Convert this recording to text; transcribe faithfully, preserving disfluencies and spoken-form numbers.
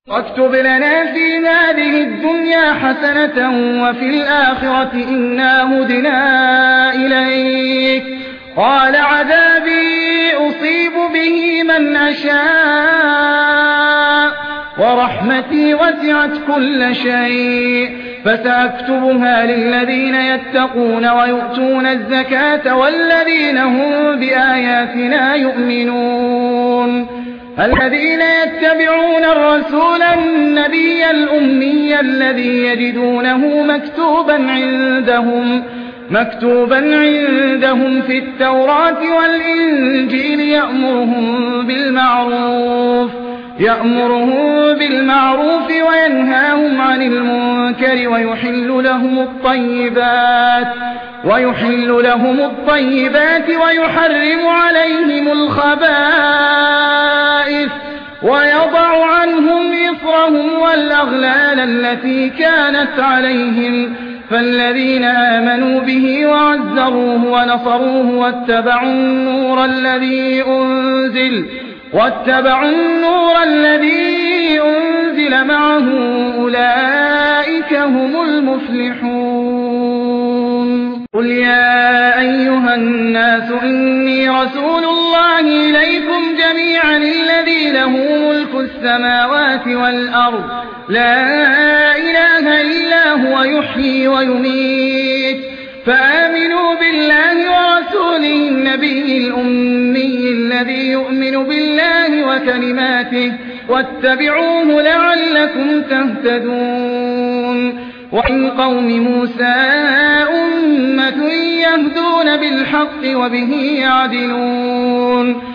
واكتب لنا في هذه الدنيا حسنة وفي الآخرة إنا هدنا إليك. قال عذابي أصيب به من أشاء ورحمتي وسعت كل شيء فسأكتبها للذين يتقون ويؤتون الزكاة والذين هم بآياتنا يؤمنون الذين يتبعون الرسول النبي الأمي الذي يجدونه مكتوبا عندهم مكتوبا عندهم في التوراة والإنجيل يأمرهم بالمعروف يأمرهم بالمعروف وينهاهم عن المنكر ويحل لهم الطيبات ويحل لهم الطيبات ويحرم عليهم الخبائث ويضع عنهم إصرهم والأغلال التي كانت عليهم فالذين آمنوا به وعزروه ونصروه واتبعوا النور الذي أنزل واتبعوا النور الذي أنزل معه أولئك هم المفلحون. قل يا أيها الناس إني رسول الله إليكم جميعا الذي له ملك السماوات والأرض لا إله إلا هو يحيي ويميت فآمنوا بالله ورسوله النبي الأمي الذي يؤمن بالله وكلماته واتبعوه لعلكم تهتدون. ومن قوم موسى أمة يهدون بالحق وبه يعدلون